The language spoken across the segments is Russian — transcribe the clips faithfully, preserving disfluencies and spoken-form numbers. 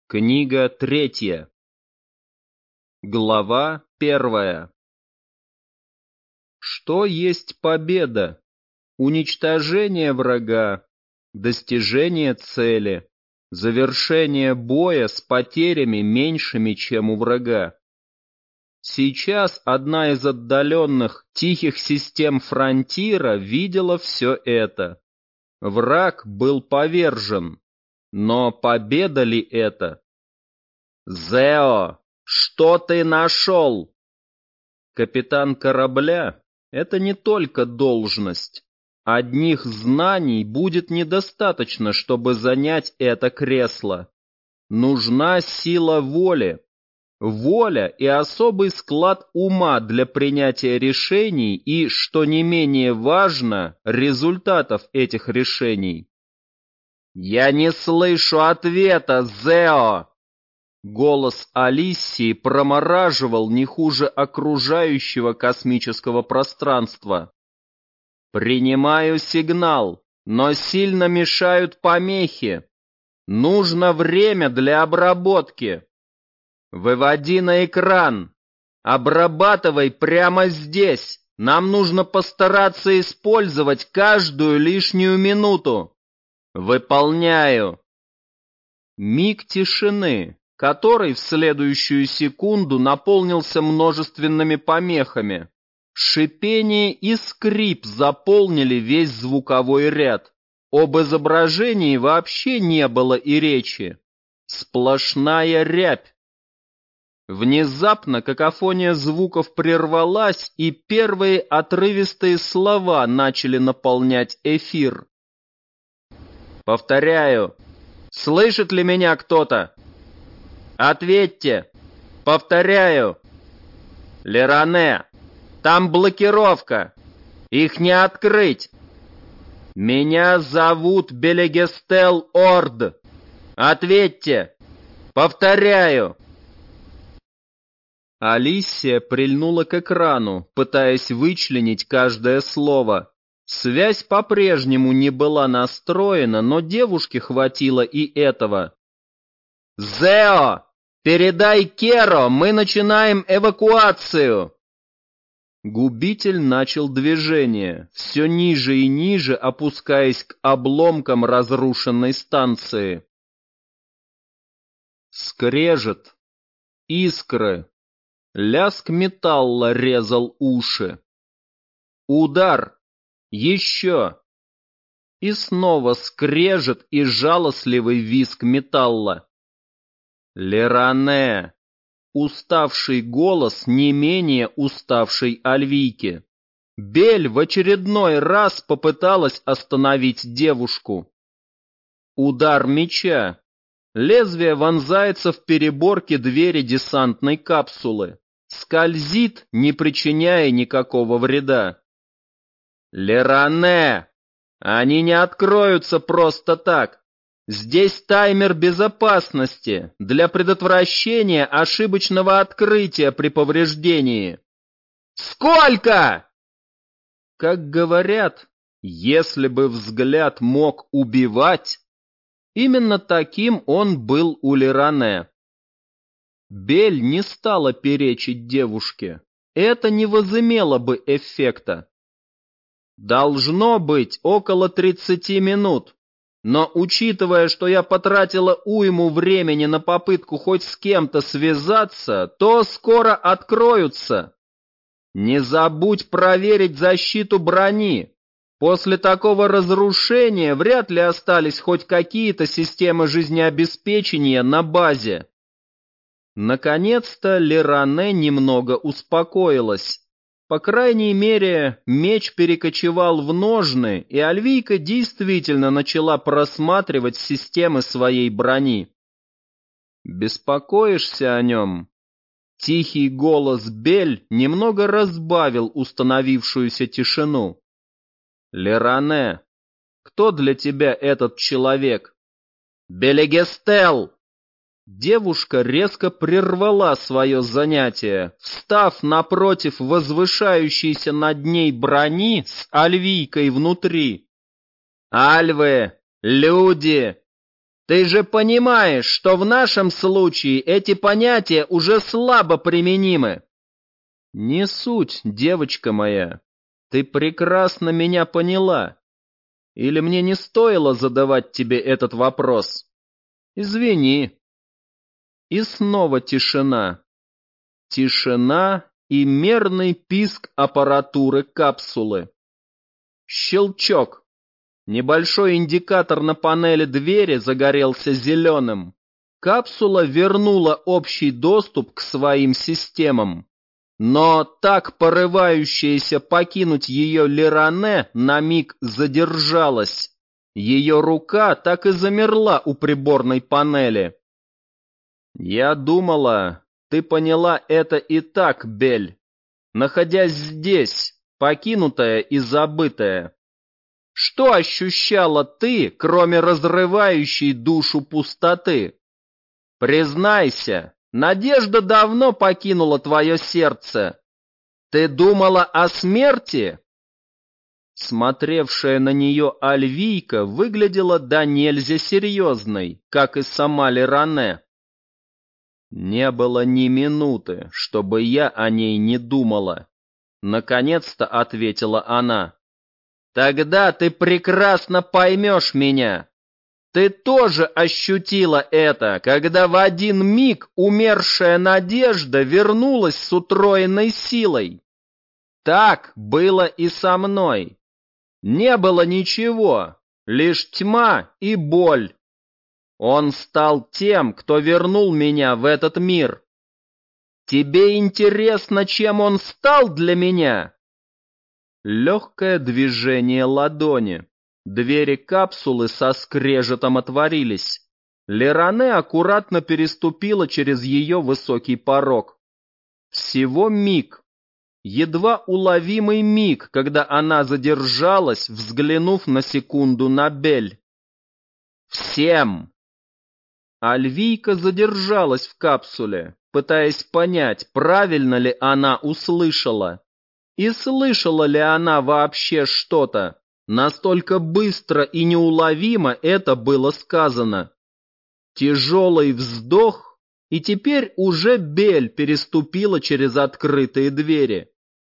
Книга третья. Глава первая. Что есть победа? Уничтожение врага, достижение цели, завершение боя с потерями меньшими, чем у врага. Сейчас одна из отдаленных, тихих систем фронтира видела все это. Враг был повержен. Но победа ли это? «Зео, что ты нашел?» Капитан корабля — это не только должность. Одних знаний будет недостаточно, чтобы занять это кресло. Нужна сила воли. Воля и особый склад ума для принятия решений и, что не менее важно, результатов этих решений. «Я не слышу ответа, Зео!» Голос Алиссии промораживал не хуже окружающего космического пространства. «Принимаю сигнал, но сильно мешают помехи. Нужно время для обработки. Выводи на экран. Обрабатывай прямо здесь. Нам нужно постараться использовать каждую лишнюю минуту. Выполняю». Миг тишины, который в следующую секунду наполнился множественными помехами. Шипение и скрип заполнили весь звуковой ряд. Об изображении вообще не было и речи. Сплошная рябь. Внезапно какофония звуков прервалась, и первые отрывистые слова начали наполнять эфир. Повторяю. Слышит ли меня кто-то? Ответьте. Повторяю. Леране, там блокировка. Их не открыть. Меня зовут Белегестел Орд. Ответьте. Повторяю. Алиссия прильнула к экрану, пытаясь вычленить каждое слово. Связь по-прежнему не была настроена, но девушке хватило и этого. «Зео, передай Керо, мы начинаем эвакуацию!» Губитель начал движение, все ниже и ниже опускаясь к обломкам разрушенной станции. Скрежет, искры, лязг металла резал уши. Удар. Еще! И снова скрежет и жалостливый визг металла. Леране! Уставший голос не менее уставшей Альвийки. Бель в очередной раз попыталась остановить девушку. Удар меча. Лезвие вонзается в переборки двери десантной капсулы. Скользит, не причиняя никакого вреда. Леране! Они не откроются просто так. Здесь таймер безопасности для предотвращения ошибочного открытия при повреждении. Сколько? Как говорят, если бы взгляд мог убивать, именно таким он был у Леране. Бель не стала перечить девушке. Это не возымело бы эффекта. Должно быть около тридцати минут, но учитывая, что я потратила уйму времени на попытку хоть с кем-то связаться, то скоро откроются. Не забудь проверить защиту брони. После такого разрушения вряд ли остались хоть какие-то системы жизнеобеспечения на базе. Наконец-то Леране немного успокоилась. По крайней мере, меч перекочевал в ножны, и Альвийка действительно начала просматривать системы своей брони. «Беспокоишься о нем?» Тихий голос Бель немного разбавил установившуюся тишину. «Леране, кто для тебя этот человек?» «Белегестел!» Девушка резко прервала свое занятие, встав напротив возвышающейся над ней брони с Альвийкой внутри. «Альвы! Люди! Ты же понимаешь, что в нашем случае эти понятия уже слабо применимы. Не суть, девочка моя. Ты прекрасно меня поняла. Или мне не стоило задавать тебе этот вопрос? Извини. И снова тишина. Тишина и мерный писк аппаратуры капсулы. Щелчок. Небольшой индикатор на панели двери загорелся зеленым. Капсула вернула общий доступ к своим системам. Но так порывающаяся покинуть ее Леране на миг задержалась. Ее рука так и замерла у приборной панели. «Я думала, ты поняла это и так, Бель, находясь здесь, покинутая и забытая. Что ощущала ты, кроме разрывающей душу пустоты? Признайся, надежда давно покинула твое сердце. Ты думала о смерти?» Смотревшая на нее Альвийка выглядела до нельзя серьезной, как и сама Леране. «Не было ни минуты, чтобы я о ней не думала», — наконец-то ответила она. «Тогда ты прекрасно поймешь меня. Ты тоже ощутила это, когда в один миг умершая надежда вернулась с утроенной силой. Так было и со мной. Не было ничего, лишь тьма и боль. Он стал тем, кто вернул меня в этот мир. Тебе интересно, чем он стал для меня?» Легкое движение ладони. Двери капсулы со скрежетом отворились. Леране аккуратно переступила через ее высокий порог. Всего миг. Едва уловимый миг, когда она задержалась, взглянув на секунду на Бель. «Всем!» Альвийка задержалась в капсуле, пытаясь понять, правильно ли она услышала. И слышала ли она вообще что-то? Настолько быстро и неуловимо это было сказано. Тяжелый вздох, и теперь уже Бель переступила через открытые двери.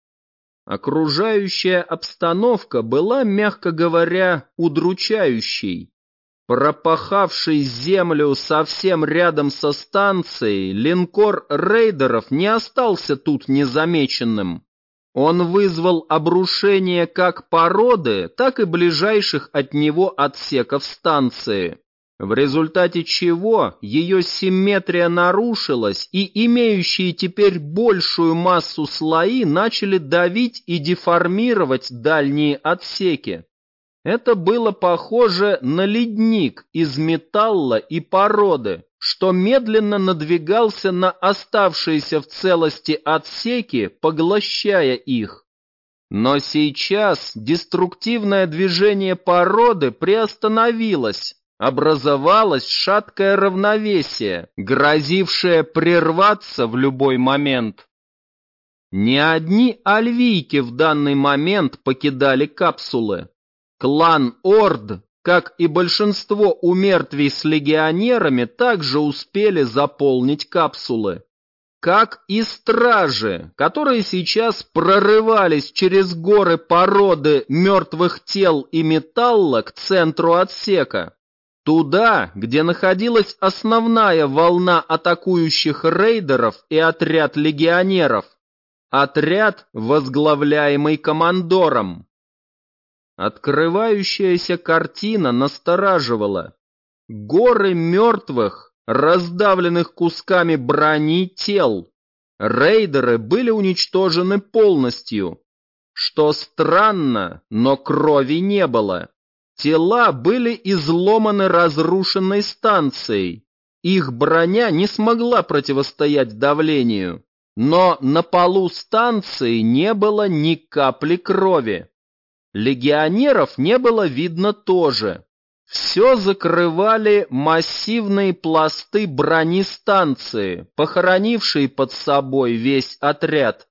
Окружающая обстановка была, мягко говоря, удручающей. Пропахавший землю совсем рядом со станцией, линкор рейдеров не остался тут незамеченным. Он вызвал обрушение как породы, так и ближайших от него отсеков станции, в результате чего ее симметрия нарушилась, и имеющие теперь большую массу слои начали давить и деформировать дальние отсеки. Это было похоже на ледник из металла и породы, что медленно надвигался на оставшиеся в целости отсеки, поглощая их. Но сейчас деструктивное движение породы приостановилось, образовалось шаткое равновесие, грозившее прерваться в любой момент. Не одни альвийки в данный момент покидали капсулы. Клан Орд, как и большинство умертвий с легионерами, также успели заполнить капсулы. Как и стражи, которые сейчас прорывались через горы породы мертвых тел и металла к центру отсека. Туда, где находилась основная волна атакующих рейдеров и отряд легионеров. Отряд, возглавляемый командором. Открывающаяся картина настораживала. Горы мертвых, раздавленных кусками брони тел. Рейдеры были уничтожены полностью. Что странно, но крови не было. Тела были изломаны разрушенной станцией. Их броня не смогла противостоять давлению. Но на полу станции не было ни капли крови. Легионеров не было видно тоже. Все закрывали массивные пласты брони станции, похоронившие под собой весь отряд.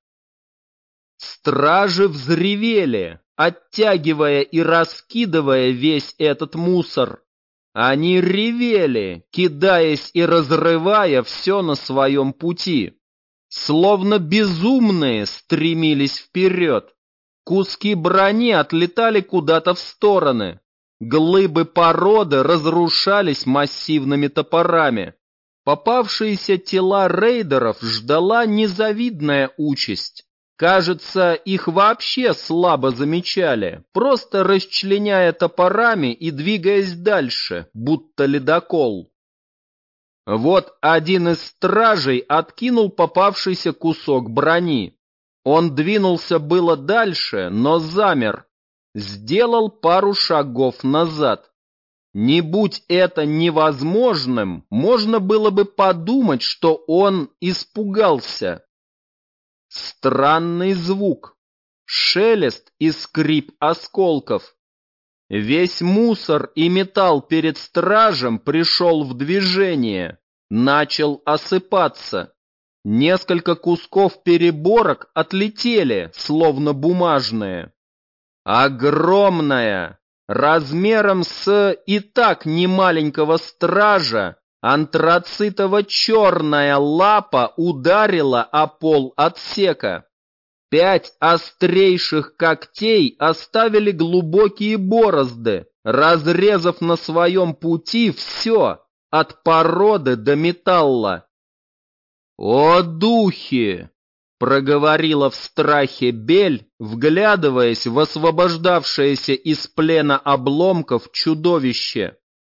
Стражи взревели, оттягивая и раскидывая весь этот мусор. Они ревели, кидаясь и разрывая все на своем пути. Словно безумные стремились вперед. Куски брони отлетали куда-то в стороны. Глыбы породы разрушались массивными топорами. Попавшиеся тела рейдеров ждала незавидная участь. Кажется, их вообще слабо замечали, просто расчленяя топорами и двигаясь дальше, будто ледокол. Вот один из стражей откинул попавшийся кусок брони. Он двинулся было дальше, но замер. Сделал пару шагов назад. Не будь это невозможным, можно было бы подумать, что он испугался. Странный звук, шелест и скрип осколков. Весь мусор и металл перед стражем пришел в движение, начал осыпаться. Несколько кусков переборок отлетели, словно бумажные. Огромная, размером с и так немаленького стража, антрацитово-черная лапа ударила о пол отсека. Пять острейших когтей оставили глубокие борозды, разрезав на своем пути все, от породы до металла. «О, духи!» — проговорила в страхе Бель, вглядываясь в освобождавшееся из плена обломков чудовище.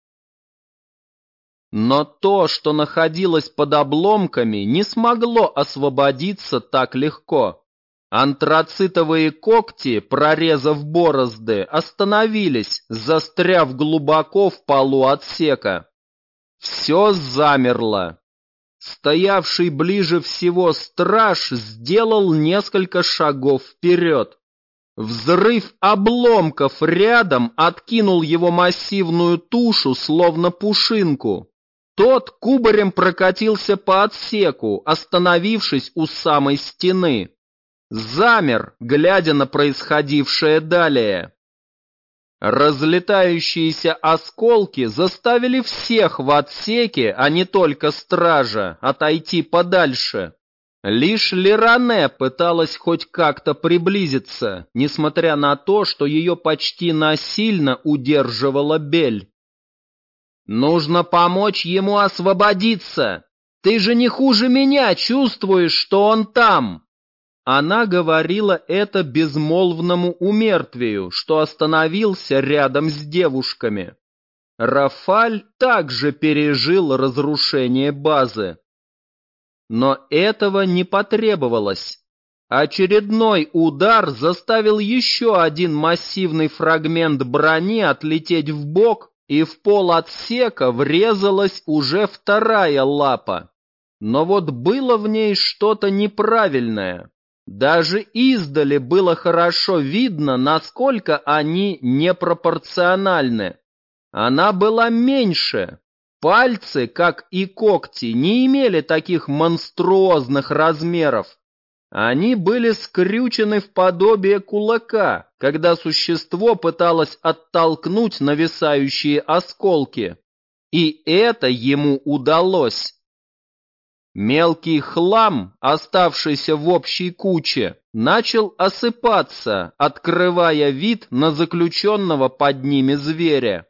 Но то, что находилось под обломками, не смогло освободиться так легко. Антрацитовые когти, прорезав борозды, остановились, застряв глубоко в полу отсека. Все замерло. Стоявший ближе всего страж сделал несколько шагов вперед. Взрыв обломков рядом откинул его массивную тушу, словно пушинку. Тот кубарем прокатился по отсеку, остановившись у самой стены. Замер, глядя на происходившее далее. Разлетающиеся осколки заставили всех в отсеке, а не только стража, отойти подальше. Лишь Леране пыталась хоть как-то приблизиться, несмотря на то, что ее почти насильно удерживала Бель. «Нужно помочь ему освободиться! Ты же не хуже меня чувствуешь, что он там!» Она говорила это безмолвному умертвию, что остановился рядом с девушками. Рафаль также пережил разрушение базы. Но этого не потребовалось. Очередной удар заставил еще один массивный фрагмент брони отлететь вбок, и в пол отсека врезалась уже вторая лапа. Но вот было в ней что-то неправильное. Даже издали было хорошо видно, насколько они непропорциональны. Она была меньше. Пальцы, как и когти, не имели таких монструозных размеров. Они были скрючены в подобие кулака, когда существо пыталось оттолкнуть нависающие осколки. И это ему удалось. Мелкий хлам, оставшийся в общей куче, начал осыпаться, открывая вид на заключенного под ними зверя.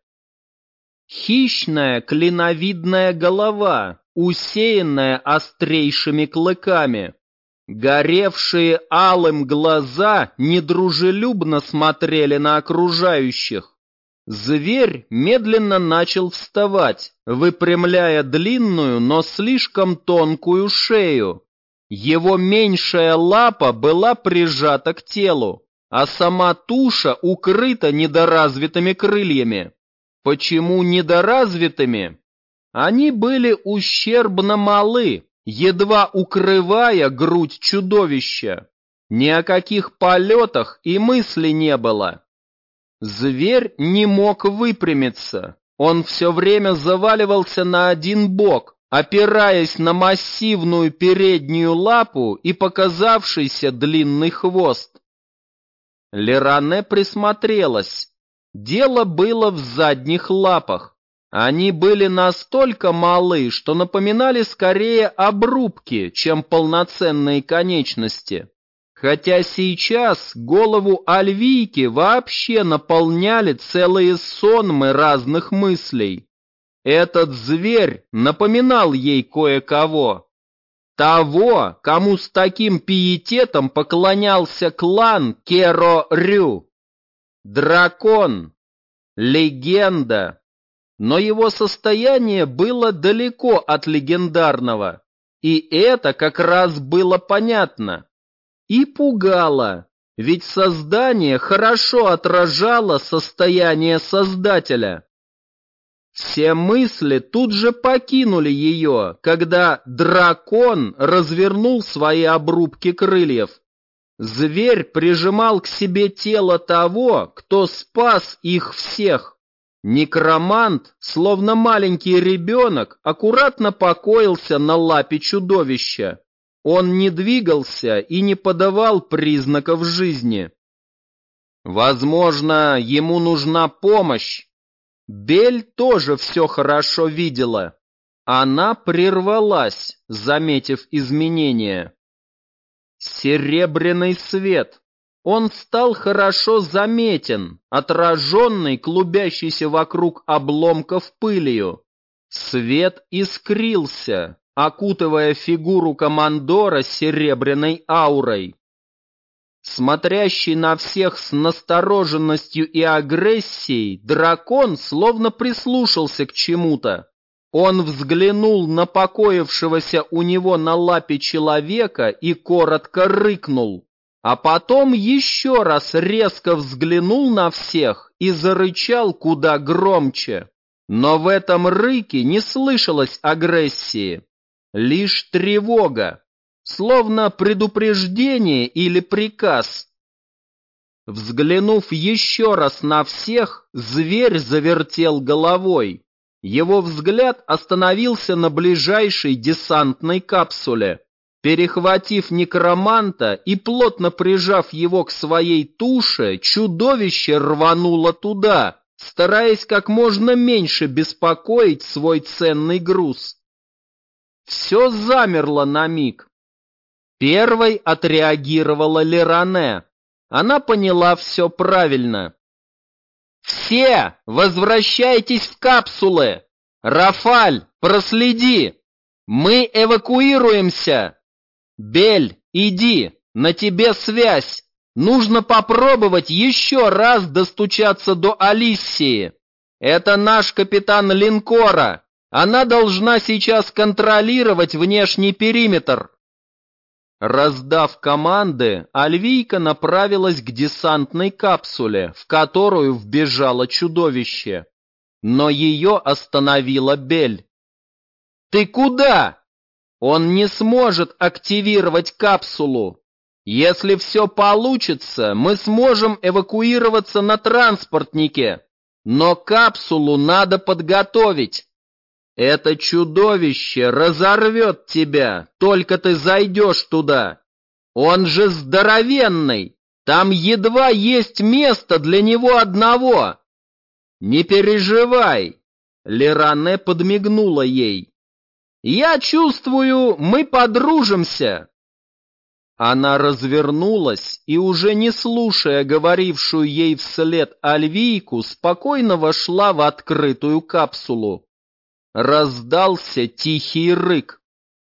Хищная клиновидная голова, усеянная острейшими клыками. Горевшие алым глаза недружелюбно смотрели на окружающих. Зверь медленно начал вставать, выпрямляя длинную, но слишком тонкую шею. Его меньшая лапа была прижата к телу, а сама туша укрыта недоразвитыми крыльями. Почему недоразвитыми? Они были ущербно малы, едва укрывая грудь чудовища. Ни о каких полетах и мысли не было. Зверь не мог выпрямиться. Он все время заваливался на один бок, опираясь на массивную переднюю лапу и показавшийся длинный хвост. Леране присмотрелась. Дело было в задних лапах. Они были настолько малы, что напоминали скорее обрубки, чем полноценные конечности. Хотя сейчас голову Альвийки вообще наполняли целые сонмы разных мыслей. Этот зверь напоминал ей кое-кого. Того, кому с таким пиететом поклонялся клан Керо-Рю. Дракон. Легенда. Но его состояние было далеко от легендарного. И это как раз было понятно. И пугало, ведь создание хорошо отражало состояние Создателя. Все мысли тут же покинули ее, когда дракон развернул свои обрубки крыльев. Зверь прижимал к себе тело того, кто спас их всех. Некромант, словно маленький ребенок, аккуратно покоился на лапе чудовища. Он не двигался и не подавал признаков жизни. Возможно, ему нужна помощь. Бель тоже все хорошо видела. Она прервалась, заметив изменения. Серебряный свет. Он стал хорошо заметен, отраженный, клубящийся вокруг обломков пылью. Свет искрился, окутывая фигуру командора серебряной аурой. Смотрящий на всех с настороженностью и агрессией, дракон словно прислушался к чему-то. Он взглянул на покоившегося у него на лапе человека и коротко рыкнул, а потом еще раз резко взглянул на всех и зарычал куда громче. Но в этом рыке не слышалось агрессии, лишь тревога. Словно предупреждение или приказ. Взглянув еще раз на всех, зверь завертел головой. Его взгляд остановился на ближайшей десантной капсуле. Перехватив некроманта и плотно прижав его к своей туше, чудовище рвануло туда, стараясь как можно меньше беспокоить свой ценный груз. Все замерло на миг. Первой отреагировала Леране. Она поняла все правильно. «Все возвращайтесь в капсулы! Рафаль, проследи! Мы эвакуируемся! Бель, иди, на тебе связь! Нужно попробовать еще раз достучаться до Алиссии. Это наш капитан линкора. Она должна сейчас контролировать внешний периметр». Раздав команды, Альвийка направилась к десантной капсуле, в которую вбежало чудовище. Но ее остановила Бель. «Ты куда? Он не сможет активировать капсулу. Если все получится, мы сможем эвакуироваться на транспортнике. Но капсулу надо подготовить. Это чудовище разорвет тебя, только ты зайдешь туда. Он же здоровенный, там едва есть место для него одного. Не переживай, Леране подмигнула ей. Я чувствую, мы подружимся. Она развернулась и, уже не слушая говорившую ей вслед Альвийку, спокойно вошла в открытую капсулу. Раздался тихий рык.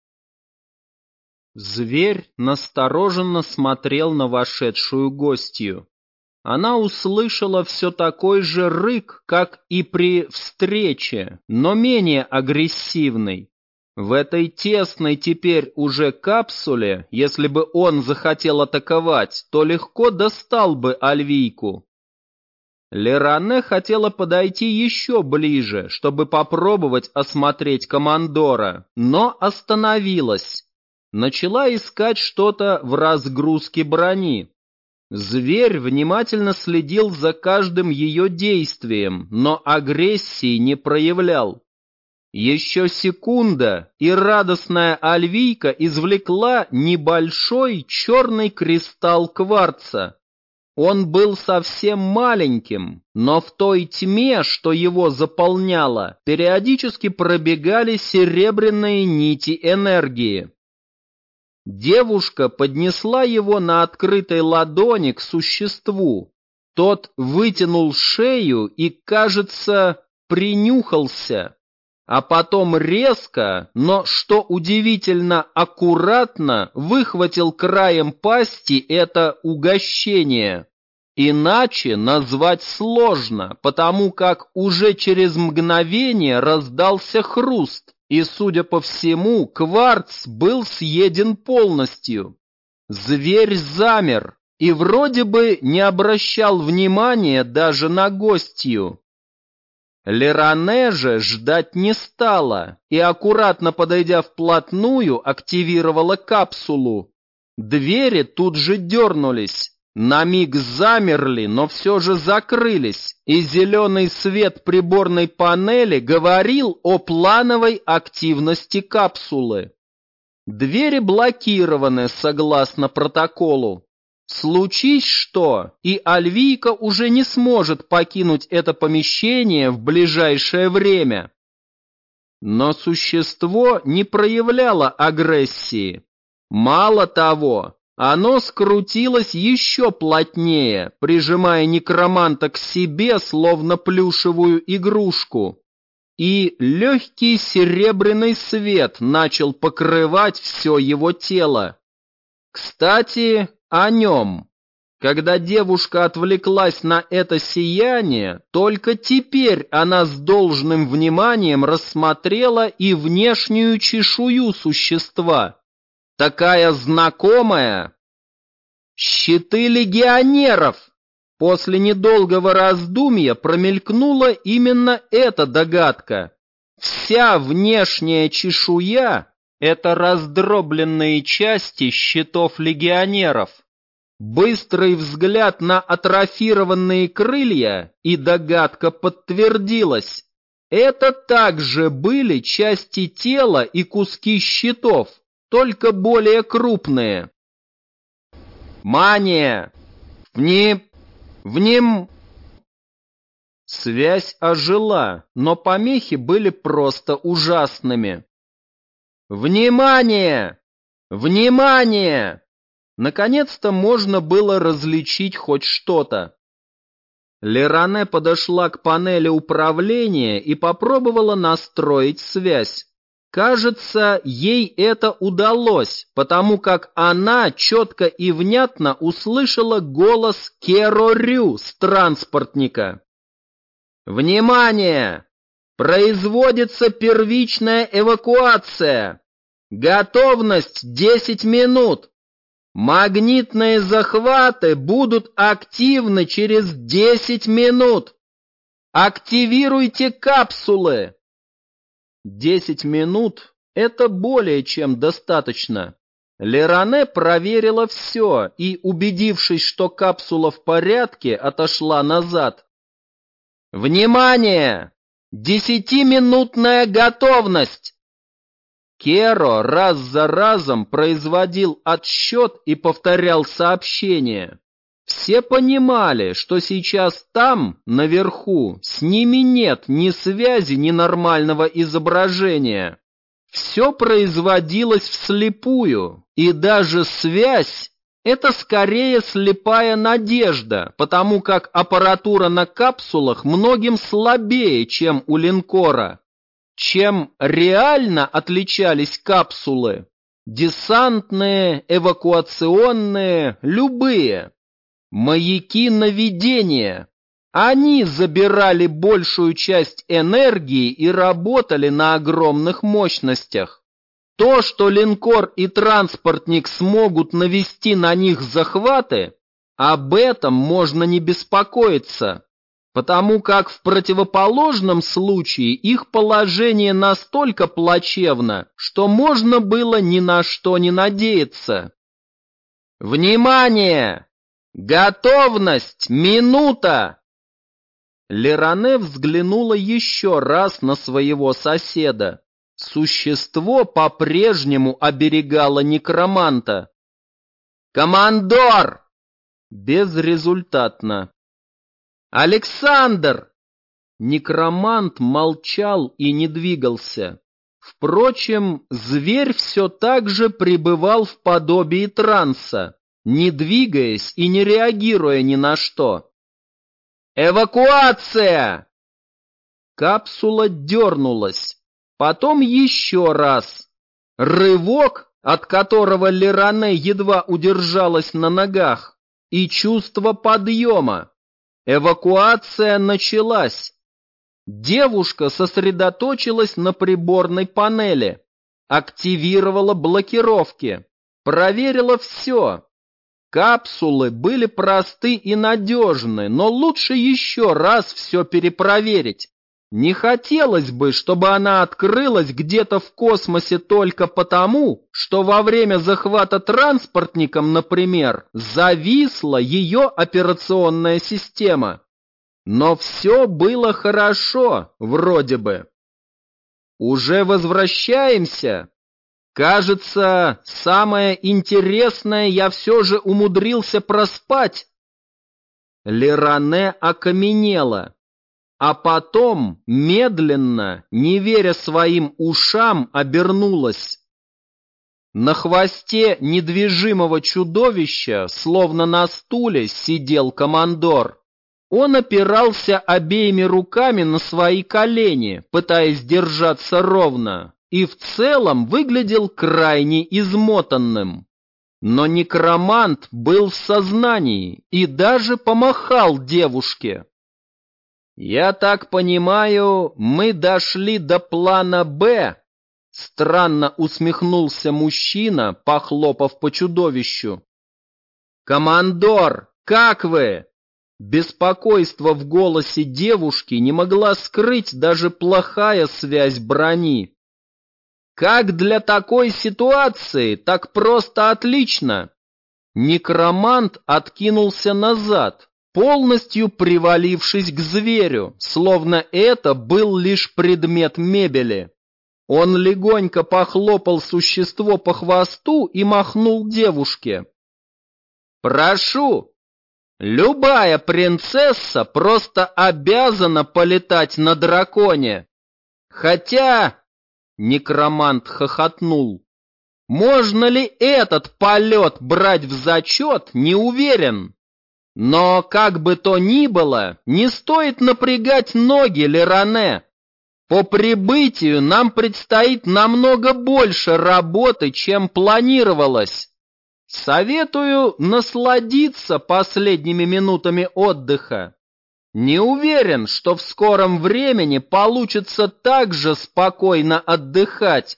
Зверь настороженно смотрел на вошедшую гостью. Она услышала все такой же рык, как и при встрече, но менее агрессивный. В этой тесной теперь уже капсуле, если бы он захотел атаковать, то легко достал бы Альвийку. Леране хотела подойти еще ближе, чтобы попробовать осмотреть командора, но остановилась. Начала искать что-то в разгрузке брони. Зверь внимательно следил за каждым ее действием, но агрессии не проявлял. Еще секунда, и радостная Альвийка извлекла небольшой черный кристалл кварца. Он был совсем маленьким, но в той тьме, что его заполняло, периодически пробегали серебряные нити энергии. Девушка поднесла его на открытой ладони к существу. Тот вытянул шею и, кажется, принюхался, а потом резко, но, что удивительно, аккуратно выхватил краем пасти это угощение. Иначе назвать сложно, потому как уже через мгновение раздался хруст, и, судя по всему, кварц был съеден полностью. Зверь замер и вроде бы не обращал внимания даже на гостью. Леране же ждать не стала и, аккуратно подойдя вплотную, активировала капсулу. Двери тут же дернулись, на миг замерли, но все же закрылись, и зеленый свет приборной панели говорил о плановой активности капсулы. Двери блокированы согласно протоколу. Случись что, и Альвийка уже не сможет покинуть это помещение в ближайшее время. Но существо не проявляло агрессии. Мало того, оно скрутилось еще плотнее, прижимая некроманта к себе, словно плюшевую игрушку. И легкий серебряный свет начал покрывать все его тело. Кстати, о нем. Когда девушка отвлеклась на это сияние, только теперь она с должным вниманием рассмотрела и внешнюю чешую существа. Такая знакомая. Щиты легионеров. После недолгого раздумья промелькнула именно эта догадка. Вся внешняя чешуя — это раздробленные части щитов легионеров. Быстрый взгляд на атрофированные крылья, и догадка подтвердилась. Это также были части тела и куски щитов, только более крупные. Мания! Вним... Вним... Связь ожила, но помехи были просто ужасными. «Внимание! Внимание!» Наконец-то можно было различить хоть что-то. Леране подошла к панели управления и попробовала настроить связь. Кажется, ей это удалось, потому как она четко и внятно услышала голос Керо Рю с транспортника. «Внимание! Производится первичная эвакуация! Готовность десять минут! Магнитные захваты будут активны через десять минут! Активируйте капсулы!» Десять минут — это более чем достаточно. Леране проверила все и, убедившись, что капсула в порядке, отошла назад. «Внимание! Десятиминутная готовность!» Керо раз за разом производил отсчет и повторял сообщение. Все понимали, что сейчас там, наверху, с ними нет ни связи, ни нормального изображения. Все производилось вслепую, и даже связь — это скорее слепая надежда, потому как аппаратура на капсулах многим слабее, чем у линкора. Чем реально отличались капсулы? Десантные, эвакуационные, любые. Маяки наведения. Они забирали большую часть энергии и работали на огромных мощностях. То, что линкор и транспортник смогут навести на них захваты, об этом можно не беспокоиться, потому как в противоположном случае их положение настолько плачевно, что можно было ни на что не надеяться. Внимание! Готовность! Минута! Леране взглянула еще раз на своего соседа. Существо по-прежнему оберегало некроманта. «Командор! Безрезультатно. «Александр!» Некромант молчал и не двигался. Впрочем, зверь все так же пребывал в подобии транса, не двигаясь и не реагируя ни на что. «Эвакуация!» Капсула дернулась, потом еще раз. Рывок, от которого Леране едва удержалась на ногах, и чувство подъема. Эвакуация началась. Девушка сосредоточилась на приборной панели, активировала блокировки, проверила все. Капсулы были просты и надежны, но лучше еще раз все перепроверить. Не хотелось бы, чтобы она открылась где-то в космосе только потому, что во время захвата транспортником, например, зависла ее операционная система. Но все было хорошо, вроде бы. Уже возвращаемся? Кажется, самое интересное я все же умудрился проспать. Леране окаменела, а потом, медленно, не веря своим ушам, обернулась. На хвосте недвижимого чудовища, словно на стуле, сидел командор. Он опирался обеими руками на свои колени, пытаясь держаться ровно, и в целом выглядел крайне измотанным. Но некромант был в сознании и даже помахал девушке. «Я так понимаю, мы дошли до плана «Б», — странно усмехнулся мужчина, похлопав по чудовищу. «Командор, как вы?» Беспокойство в голосе девушки не могла скрыть даже плохая связь брони. «Как для такой ситуации, так просто отлично!» Некромант откинулся назад, полностью привалившись к зверю, словно это был лишь предмет мебели. Он легонько похлопал существо по хвосту и махнул девушке. «Прошу! Любая принцесса просто обязана полетать на драконе. Хотя...» Некромант хохотнул. «Можно ли этот полет брать в зачет, не уверен. Но, как бы то ни было, не стоит напрягать ноги, Леране. По прибытию нам предстоит намного больше работы, чем планировалось. Советую насладиться последними минутами отдыха. Не уверен, что в скором времени получится так же спокойно отдыхать».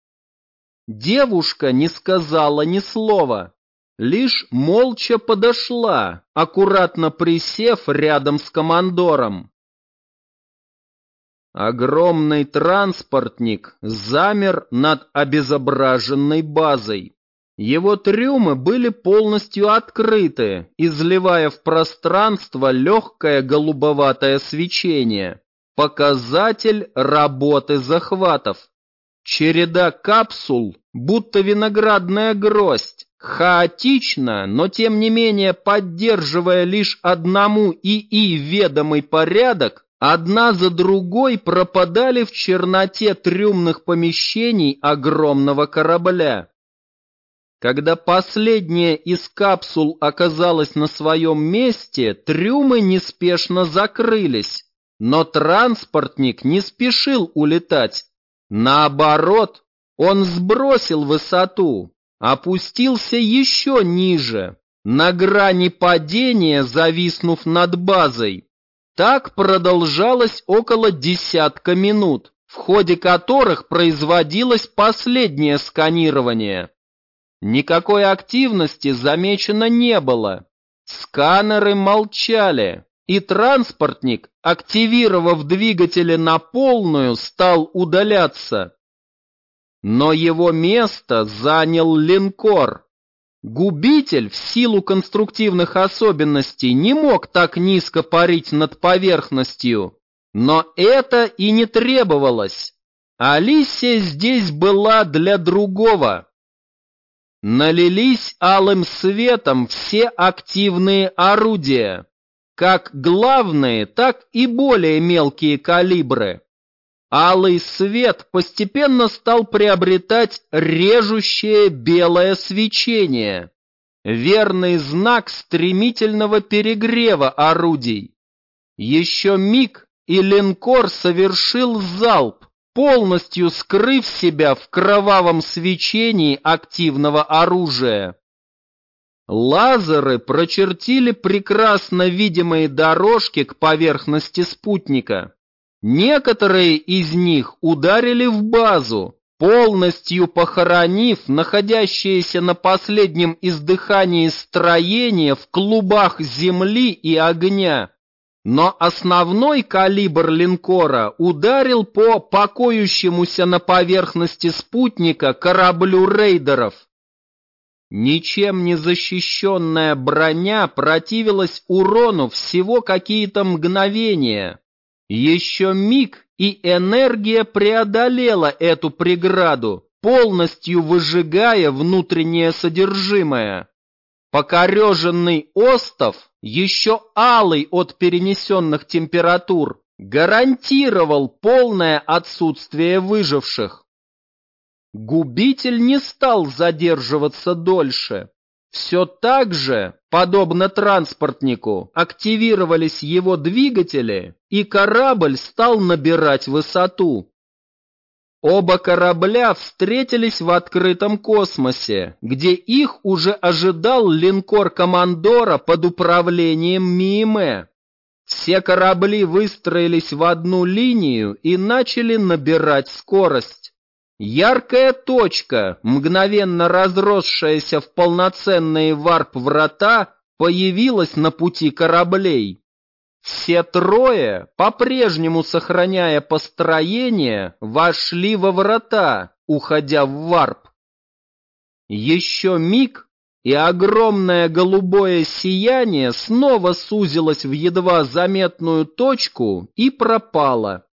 Девушка не сказала ни слова, лишь молча подошла, аккуратно присев рядом с командором. Огромный транспортник замер над обезображенной базой. Его трюмы были полностью открыты, изливая в пространство легкое голубоватое свечение. Показатель работы захватов. Череда капсул, будто виноградная гроздь, хаотично, но тем не менее поддерживая лишь одному ИИ ведомый порядок, одна за другой пропадали в черноте трюмных помещений огромного корабля. Когда последняя из капсул оказалась на своем месте, трюмы неспешно закрылись, но транспортник не спешил улетать. Наоборот, он сбросил высоту, опустился еще ниже, на грани падения зависнув над базой. Так продолжалось около десятка минут, в ходе которых производилось последнее сканирование. Никакой активности замечено не было. Сканеры молчали, и транспортник, активировав двигатели на полную, стал удаляться. Но его место занял линкор. Губитель в силу конструктивных особенностей не мог так низко парить над поверхностью, но это и не требовалось. Алисия здесь была для другого. Налились алым светом все активные орудия, как главные, так и более мелкие калибры. Алый свет постепенно стал приобретать режущее белое свечение, верный знак стремительного перегрева орудий. Еще миг, и линкор совершил залп, полностью скрыв себя в кровавом свечении активного оружия. Лазеры прочертили прекрасно видимые дорожки к поверхности спутника. Некоторые из них ударили в базу, полностью похоронив находящееся на последнем издыхании строение в клубах земли и огня. Но основной калибр линкора ударил по покоящемуся на поверхности спутника кораблю рейдеров. Ничем не защищенная броня противилась урону всего какие-то мгновения. Еще миг, и энергия преодолела эту преграду, полностью выжигая внутреннее содержимое. Покореженный остов, еще алый от перенесенных температур, гарантировал полное отсутствие выживших. Губитель не стал задерживаться дольше. Все так же, подобно транспортнику, активировались его двигатели, и корабль стал набирать высоту. Оба корабля встретились в открытом космосе, где их уже ожидал линкор Командора под управлением Мииме. Все корабли выстроились в одну линию и начали набирать скорость. Яркая точка, мгновенно разросшаяся в полноценные варп-врата, появилась на пути кораблей. Все трое, по-прежнему сохраняя построение, вошли во врата, уходя в варп. Еще миг, и огромное голубое сияние снова сузилось в едва заметную точку и пропало.